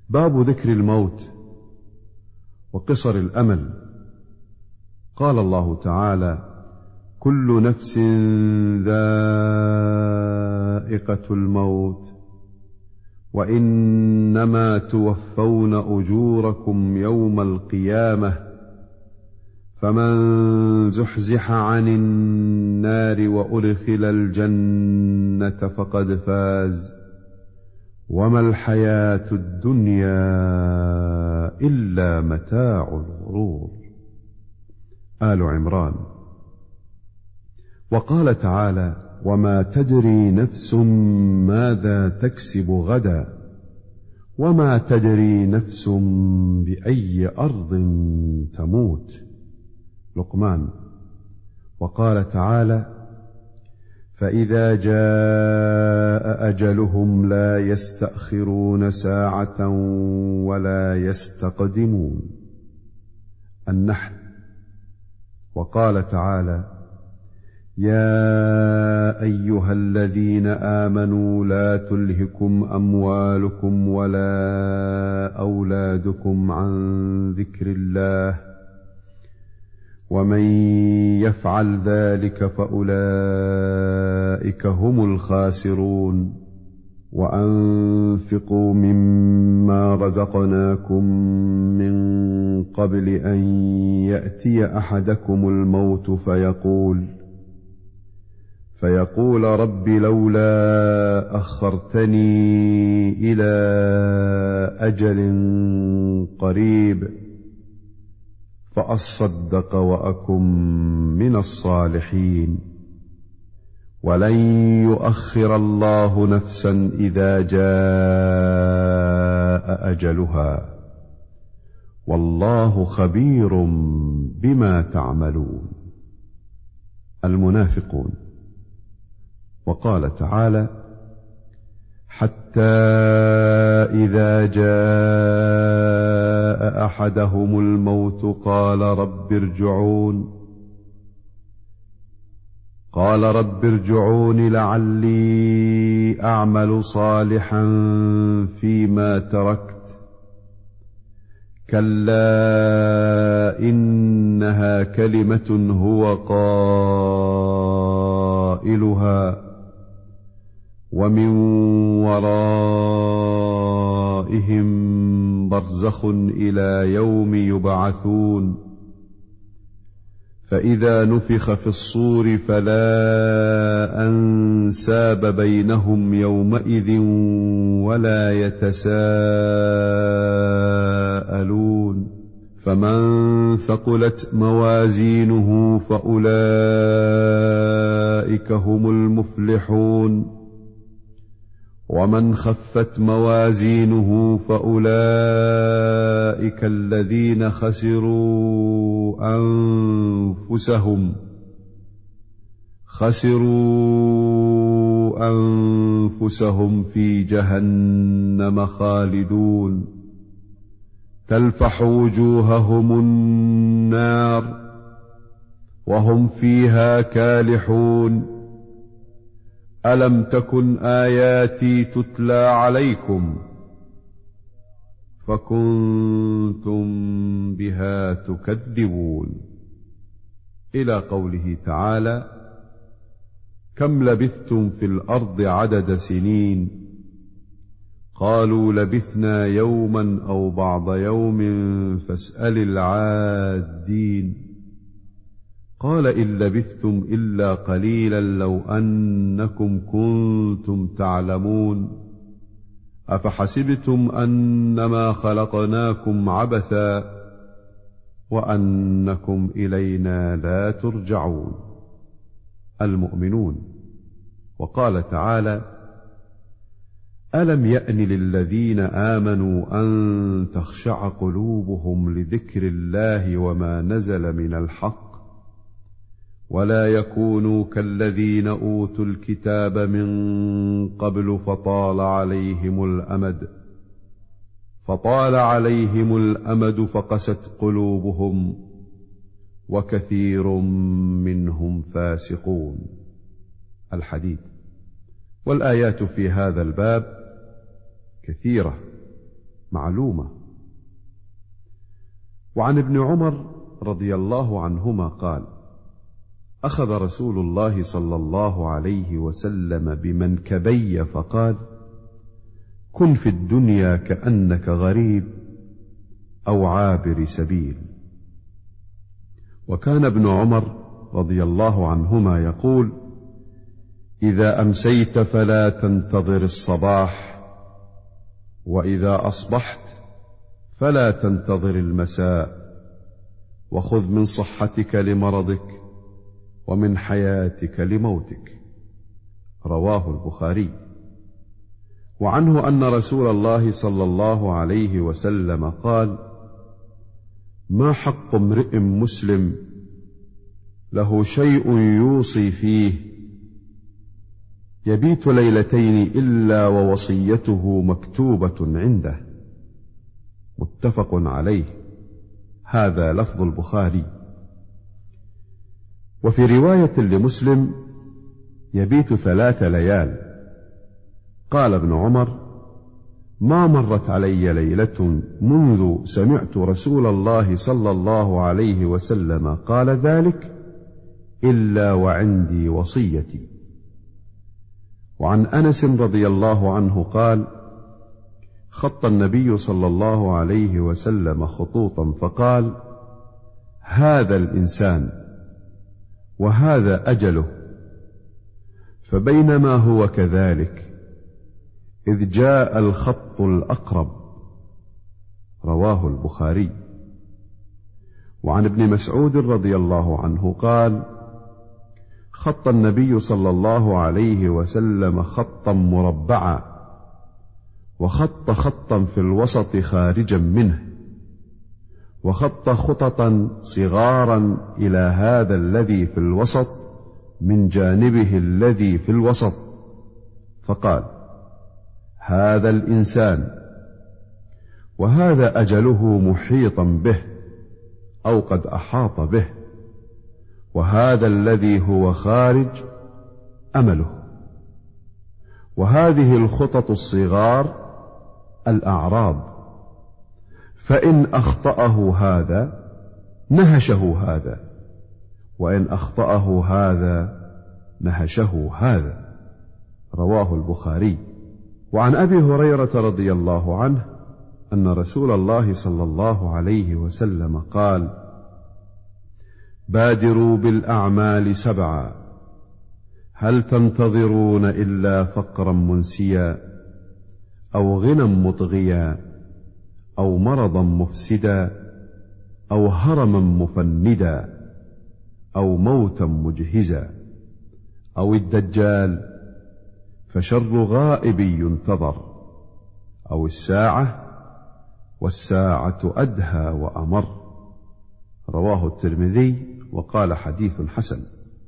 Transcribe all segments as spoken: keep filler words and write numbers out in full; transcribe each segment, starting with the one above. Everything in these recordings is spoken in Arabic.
باب ذكر الموت وقصر الأمل. قال الله تعالى: كل نفس ذائقة الموت وإنما توفون أجوركم يوم القيامة فمن زحزح عن النار وأدخل الجنة فقد فاز وما الحياة الدنيا إلا متاع الغرور. آل عمران. وقال تعالى: وما تدري نفس ماذا تكسب غدا وما تدري نفس بأي أرض تموت. لقمان. وقال تعالى: فإذا جاء أجلهم لا يستأخرون ساعة ولا يستقدمون. النحل. وقال تعالى: يا أيها الذين آمنوا لا تلهكم أموالكم ولا أولادكم عن ذكر الله ومن يفعل ذلك فأولئك هم الخاسرون. وأنفقوا مما رزقناكم من قبل أن يأتي أحدكم الموت فيقول فيقول رب لولا أخرتني إلى أجل قريب فأصدق وأكن من الصالحين ولن يؤخر الله نفسا إذا جاء أجلها والله خبير بما تعملون. المنافقون. وقال تعالى: حتى إذا جاء أحدهم الموت قال رب ارجعون قال رب ارجعون لعلي أعمل صالحا فيما تركت كلا إنها كلمة هو قائلها ومن ورائهم برزخ إلى يوم يبعثون فإذا نفخ في الصور فلا أنساب بينهم يومئذ ولا يتساءلون فمن ثقلت موازينه فأولئك هم المفلحون ومن خفت موازينه فأولئك الذين خسروا أنفسهم خسروا أنفسهم في جهنم خالدون تلفح وجوههم النار وهم فيها كالحون ألم تكن آياتي تتلى عليكم فكنتم بها تكذبون. إلى قوله تعالى: كم لبثتم في الأرض عدد سنين قالوا لبثنا يوما أو بعض يوم فاسأل العادين قال إن لبثتم إلا قليلا لو أنكم كنتم تعلمون أفحسبتم أنما خلقناكم عبثا وأنكم إلينا لا ترجعون. المؤمنون. وقال تعالى: ألم يأن للذين آمنوا أن تخشع قلوبهم لذكر الله وما نزل من الحق ولا يكونوا كالذين أوتوا الكتاب من قبل فطال عليهم الأمد فطال عليهم الأمد فقست قلوبهم وكثير منهم فاسقون. الحديد. والآيات في هذا الباب كثيرة معلومة. وعن ابن عمر رضي الله عنهما قال: أخذ رسول الله صلى الله عليه وسلم بمنكبي فقال: كن في الدنيا كأنك غريب أو عابر سبيل. وكان ابن عمر رضي الله عنهما يقول: إذا أمسيت فلا تنتظر الصباح، وإذا أصبحت فلا تنتظر المساء، وخذ من صحتك لمرضك ومن حياتك لموتك. رواه البخاري. وعنه أن رسول الله صلى الله عليه وسلم قال: ما حق امرئ مسلم له شيء يوصي فيه يبيت ليلتين إلا ووصيته مكتوبة عنده. متفق عليه. هذا لفظ البخاري. وفي رواية لمسلم: يبيت ثلاث ليال. قال ابن عمر: ما مرت علي ليلة منذ سمعت رسول الله صلى الله عليه وسلم قال ذلك إلا وعندي وصيتي. وعن أنس رضي الله عنه قال: خط النبي صلى الله عليه وسلم خطوطا فقال: هذا الإنسان وهذا أجله. فبينما هو كذلك إذ جاء الخط الأقرب. رواه البخاري. وعن ابن مسعود رضي الله عنه قال: خط النبي صلى الله عليه وسلم خطا مربعا، وخط خطا في الوسط خارجا منه، وخط خططا صغارا إلى هذا الذي في الوسط من جانبه الذي في الوسط، فقال: هذا الإنسان وهذا أجله محيطا به أو قد أحاط به، وهذا الذي هو خارج أمله. وهذه الخطط الصغار الأعراض، فإن أخطأه هذا نهشه هذا، وإن أخطأه هذا نهشه هذا. رواه البخاري. وعن أبي هريرة رضي الله عنه أن رسول الله صلى الله عليه وسلم قال: بادروا بالأعمال سبعا، هل تنتظرون إلا فقرا منسيا أو غنى مطغيا أو مرضا مفسدا أو هرما مفندا أو موتا مجهزا أو الدجال فشر غائب ينتظر أو الساعة والساعة أدهى وأمر. رواه الترمذي وقال حديث حسن.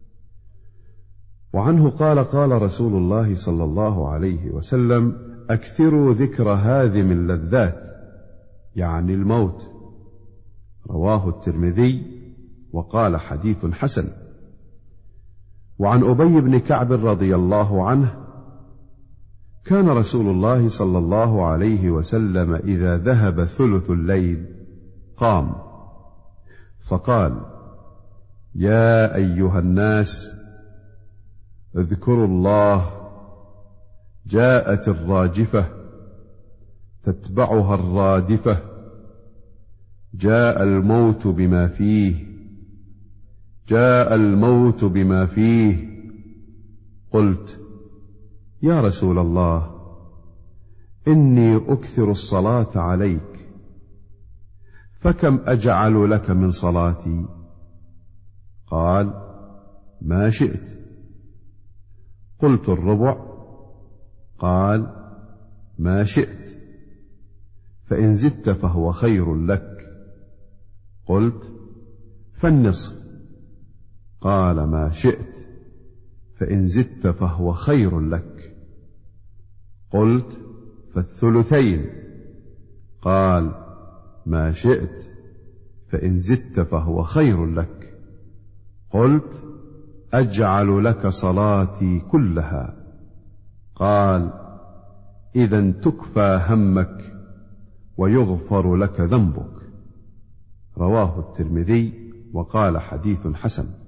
وعنه قال: قال رسول الله صلى الله عليه وسلم: أكثروا ذكر هاذم اللذات، يعني الموت. رواه الترمذي وقال حديث حسن. وعن أبي بن كعب رضي الله عنه: كان رسول الله صلى الله عليه وسلم إذا ذهب ثلث الليل قام فقال: يا أيها الناس اذكروا الله، جاءت الراجفة تتبعها الرادفة، جاء الموت بما فيه، جاء الموت بما فيه. قلت: يا رسول الله، إني أكثر الصلاة عليك، فكم أجعل لك من صلاتي؟ قال: ما شئت. قلت: الربع؟ قال: ما شئت، فإن زدت فهو خير لك. قلت: فالنصف؟ قال: ما شئت، فإن زدت فهو خير لك. قلت: فالثلثين؟ قال: ما شئت، فإن زدت فهو خير لك. قلت: أجعل لك صلاتي كلها. قال: إذا تكفى همك ويغفر لك ذنبك. رواه الترمذي وقال حديث حسن.